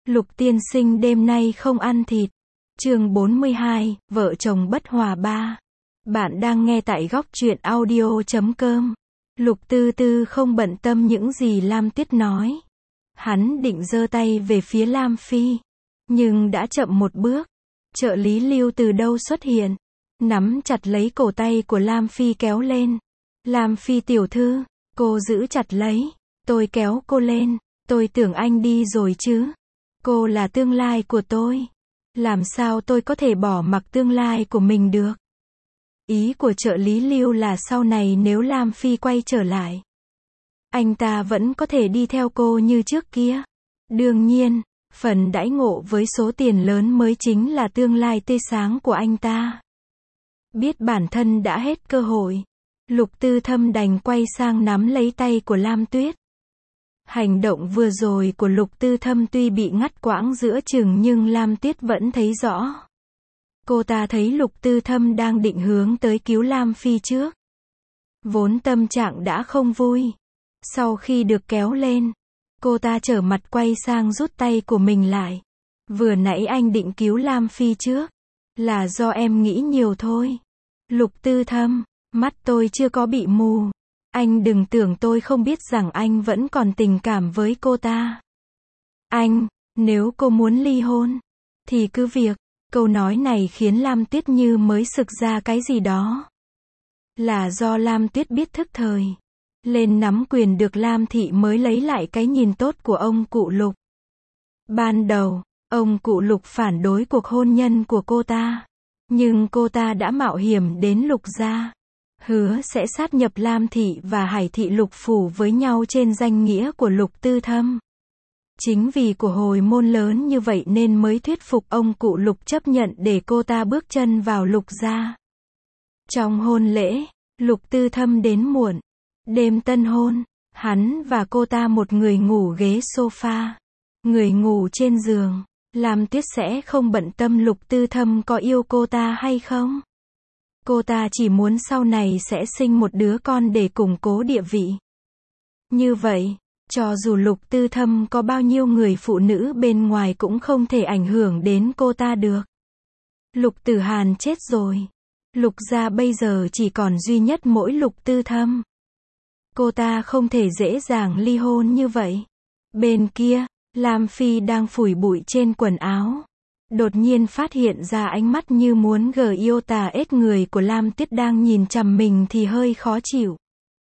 Lục tiên sinh đêm nay không ăn thịt. Chương 42, vợ chồng bất hòa 3. Bạn đang nghe tại góc truyện audio.com. Lục Tư Tư không bận tâm những gì Lam Tuyết nói. Hắn định giơ tay về phía Lam Phi, nhưng đã chậm một bước. Trợ lý Lưu từ đâu xuất hiện, nắm chặt lấy cổ tay của Lam Phi kéo lên. Lam Phi tiểu thư, cô giữ chặt lấy. Tôi kéo cô lên. Tôi tưởng anh đi rồi chứ. Cô là tương lai của tôi. Làm sao tôi có thể bỏ mặc tương lai của mình được? Ý của trợ lý Lưu là sau này nếu Lam Phi quay trở lại, anh ta vẫn có thể đi theo cô như trước kia. Đương nhiên, phần đãi ngộ với số tiền lớn mới chính là tương lai tươi sáng của anh ta. Biết bản thân đã hết cơ hội, Lục Tư Thâm đành quay sang nắm lấy tay của Lam Tuyết. Hành động vừa rồi của Lục Tư Thâm tuy bị ngắt quãng giữa chừng nhưng Lam Tuyết vẫn thấy rõ. Cô ta thấy Lục Tư Thâm đang định hướng tới cứu Lam Phi trước. Vốn tâm trạng đã không vui. Sau khi được kéo lên, cô ta trở mặt quay sang rút tay của mình lại. Vừa nãy anh định cứu Lam Phi trước. Là do em nghĩ nhiều thôi. Lục Tư Thâm, mắt tôi chưa có bị mù. Anh đừng tưởng tôi không biết rằng anh vẫn còn tình cảm với cô ta. Anh, nếu cô muốn ly hôn, thì cứ việc. Câu nói này khiến Lam Tuyết như mới sực ra cái gì đó. Là do Lam Tuyết biết thức thời. Lên nắm quyền được Lam Thị mới lấy lại cái nhìn tốt của ông cụ Lục. Ban đầu, ông cụ Lục phản đối cuộc hôn nhân của cô ta. Nhưng cô ta đã mạo hiểm đến Lục gia. Hứa sẽ sát nhập Lam Thị và Hải Thị Lục phủ với nhau trên danh nghĩa của Lục Tư Thâm. Chính vì của hồi môn lớn như vậy nên mới thuyết phục ông cụ Lục chấp nhận để cô ta bước chân vào Lục gia. Trong hôn lễ, Lục Tư Thâm đến muộn. Đêm tân hôn, hắn và cô ta một người ngủ ghế sofa, người ngủ trên giường. Lam Tuyết sẽ không bận tâm Lục Tư Thâm có yêu cô ta hay không. Cô ta chỉ muốn sau này sẽ sinh một đứa con để củng cố địa vị. Như vậy, cho dù Lục Tư Thâm có bao nhiêu người phụ nữ bên ngoài cũng không thể ảnh hưởng đến cô ta được. Lục Tử Hàn chết rồi. Lục gia bây giờ chỉ còn duy nhất mỗi Lục Tư Thâm. Cô ta không thể dễ dàng ly hôn như vậy. Bên kia, Lam Phi đang phủi bụi trên quần áo. Đột nhiên phát hiện ra ánh mắt như muốn yêu tà ết người của Lam Tuyết đang nhìn chằm mình thì hơi khó chịu.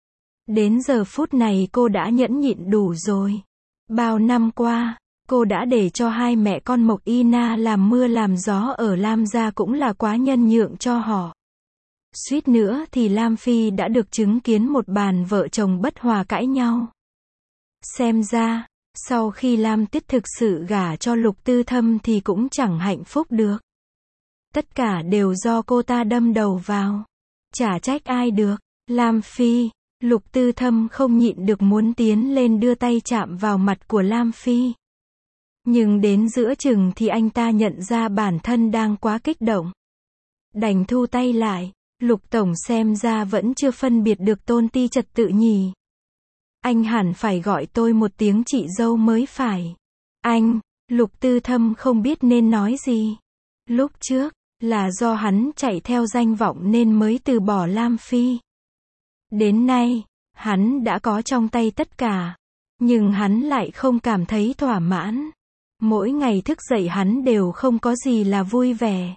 Đến giờ phút này cô đã nhẫn nhịn đủ rồi. Bao năm qua, cô đã để cho hai mẹ con Mộc Y Na làm mưa làm gió ở Lam gia cũng là quá nhân nhượng cho họ. Suýt nữa thì Lam Phi đã được chứng kiến một bàn vợ chồng bất hòa cãi nhau. Xem ra, sau khi Lam Tuyết thực sự gả cho Lục Tư Thâm thì cũng chẳng hạnh phúc được. Tất cả đều do cô ta đâm đầu vào. Chả trách ai được. Lam Phi, Lục Tư Thâm không nhịn được muốn tiến lên đưa tay chạm vào mặt của Lam Phi. Nhưng đến giữa chừng thì anh ta nhận ra bản thân đang quá kích động. Đành thu tay lại. Lục Tổng xem ra vẫn chưa phân biệt được tôn ti trật tự nhỉ. Anh hẳn phải gọi tôi một tiếng chị dâu mới phải. Anh, Lục Tư Thâm không biết nên nói gì. Lúc trước, là do hắn chạy theo danh vọng nên mới từ bỏ Lam Phi. Đến nay, hắn đã có trong tay tất cả. Nhưng hắn lại không cảm thấy thỏa mãn. Mỗi ngày thức dậy hắn đều không có gì là vui vẻ.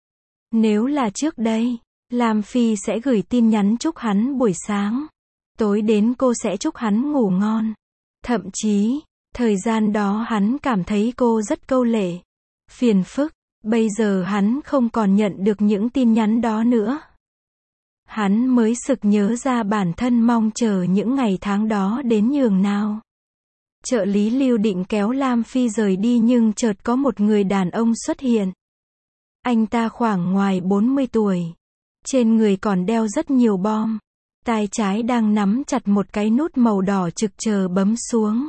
Nếu là trước đây, Lam Phi sẽ gửi tin nhắn chúc hắn buổi sáng. Tối đến cô sẽ chúc hắn ngủ ngon. Thậm chí, thời gian đó hắn cảm thấy cô rất câu lệ. Phiền phức. Bây giờ hắn không còn nhận được những tin nhắn đó nữa. Hắn mới sực nhớ ra bản thân mong chờ những ngày tháng đó đến nhường nào. Trợ lý Lưu định kéo Lam Phi rời đi nhưng chợt có một người đàn ông xuất hiện. Anh ta khoảng ngoài 40 tuổi. Trên người còn đeo rất nhiều bom. Tay trái đang nắm chặt một cái nút màu đỏ trực chờ bấm xuống.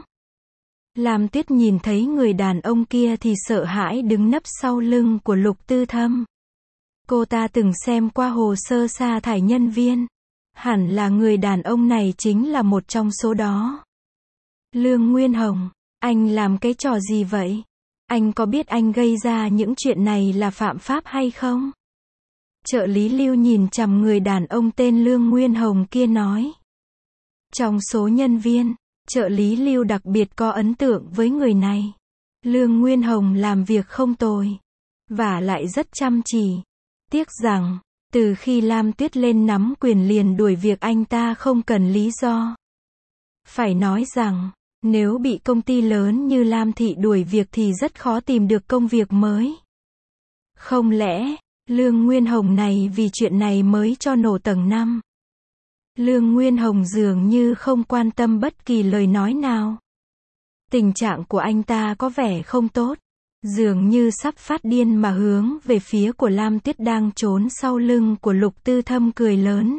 Lam Tuyết nhìn thấy người đàn ông kia thì sợ hãi đứng nấp sau lưng của Lục Tư Thâm. Cô ta từng xem qua hồ sơ sa thải nhân viên. Hẳn là người đàn ông này chính là một trong số đó. Lương Nguyên Hồng, anh làm cái trò gì vậy? Anh có biết anh gây ra những chuyện này là phạm pháp hay không? Trợ lý Lưu nhìn chằm người đàn ông tên Lương Nguyên Hồng kia nói. Trong số nhân viên, trợ lý Lưu đặc biệt có ấn tượng với người này. Lương Nguyên Hồng làm việc không tồi, và lại rất chăm chỉ. Tiếc rằng, từ khi Lam Tuyết lên nắm quyền liền đuổi việc anh ta không cần lý do. Phải nói rằng, nếu bị công ty lớn như Lam Thị đuổi việc thì rất khó tìm được công việc mới. Không lẽ, Lương Nguyên Hồng này vì chuyện này mới cho nổ tầng 5? Lương Nguyên Hồng dường như không quan tâm bất kỳ lời nói nào. Tình trạng của anh ta có vẻ không tốt. Dường như sắp phát điên mà hướng về phía của Lam Tuyết đang trốn sau lưng của Lục Tư Thâm cười lớn.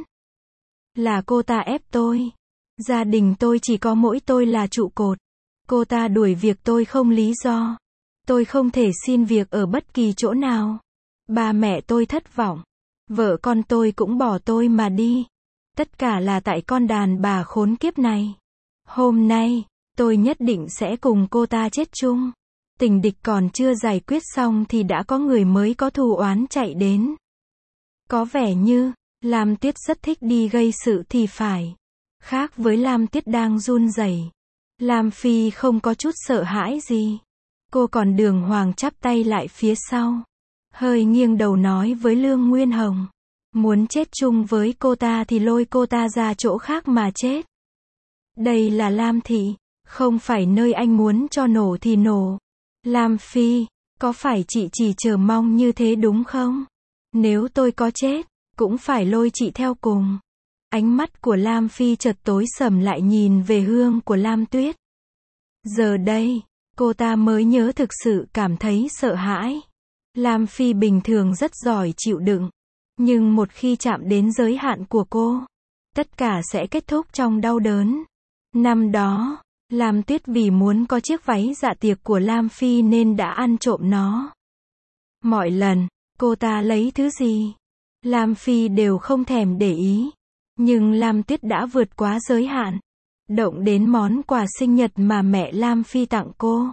Là cô ta ép tôi. Gia đình tôi chỉ có mỗi tôi là trụ cột. Cô ta đuổi việc tôi không lý do. Tôi không thể xin việc ở bất kỳ chỗ nào. Ba mẹ tôi thất vọng. Vợ con tôi cũng bỏ tôi mà đi. Tất cả là tại con đàn bà khốn kiếp này. Hôm nay, tôi nhất định sẽ cùng cô ta chết chung. Tình địch còn chưa giải quyết xong thì đã có người mới có thù oán chạy đến. Có vẻ như, Lam Tuyết rất thích đi gây sự thì phải. Khác với Lam Tuyết đang run rẩy, Lam Phi không có chút sợ hãi gì. Cô còn đường hoàng chắp tay lại phía sau. Hơi nghiêng đầu nói với Lương Nguyên Hồng. Muốn chết chung với cô ta thì lôi cô ta ra chỗ khác mà chết. Đây là Lam Thị, không phải nơi anh muốn cho nổ thì nổ. Lam Phi, có phải chị chỉ chờ mong như thế đúng không? Nếu tôi có chết, cũng phải lôi chị theo cùng. Ánh mắt của Lam Phi chợt tối sầm lại nhìn về Hương của Lam Tuyết. Giờ đây, cô ta mới nhớ thực sự cảm thấy sợ hãi. Lam Phi bình thường rất giỏi chịu đựng. Nhưng một khi chạm đến giới hạn của cô, tất cả sẽ kết thúc trong đau đớn. Năm đó, Lam Tuyết vì muốn có chiếc váy dạ tiệc của Lam Phi nên đã ăn trộm nó. Mọi lần, cô ta lấy thứ gì, Lam Phi đều không thèm để ý. Nhưng Lam Tuyết đã vượt quá giới hạn, động đến món quà sinh nhật mà mẹ Lam Phi tặng cô.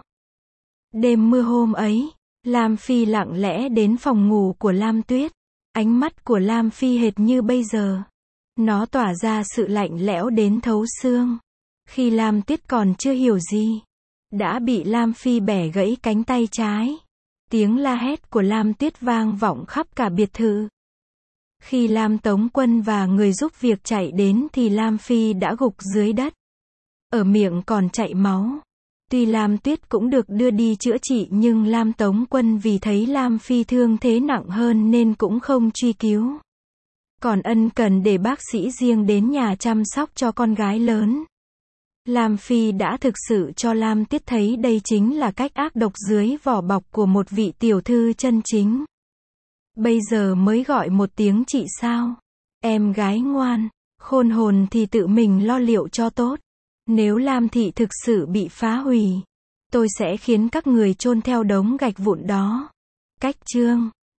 Đêm mưa hôm ấy, Lam Phi lặng lẽ đến phòng ngủ của Lam Tuyết. Ánh mắt của Lam Phi hệt như bây giờ. Nó tỏa ra sự lạnh lẽo đến thấu xương. Khi Lam Tuyết còn chưa hiểu gì, đã bị Lam Phi bẻ gãy cánh tay trái. Tiếng la hét của Lam Tuyết vang vọng khắp cả biệt thự. Khi Lam Tống Quân và người giúp việc chạy đến thì Lam Phi đã gục dưới đất. Ở miệng còn chảy máu. Tuy Lam Tuyết cũng được đưa đi chữa trị nhưng Lam Tống Quân vì thấy Lam Phi thương thế nặng hơn nên cũng không truy cứu. Còn ân cần để bác sĩ riêng đến nhà chăm sóc cho con gái lớn. Lam Phi đã thực sự cho Lam Tuyết thấy đây chính là cách ác độc dưới vỏ bọc của một vị tiểu thư chân chính. Bây giờ mới gọi một tiếng chị sao? Em gái ngoan, khôn hồn thì tự mình lo liệu cho tốt. Nếu Lam Thị thực sự bị phá hủy, tôi sẽ khiến các người chôn theo đống gạch vụn đó. Cách chương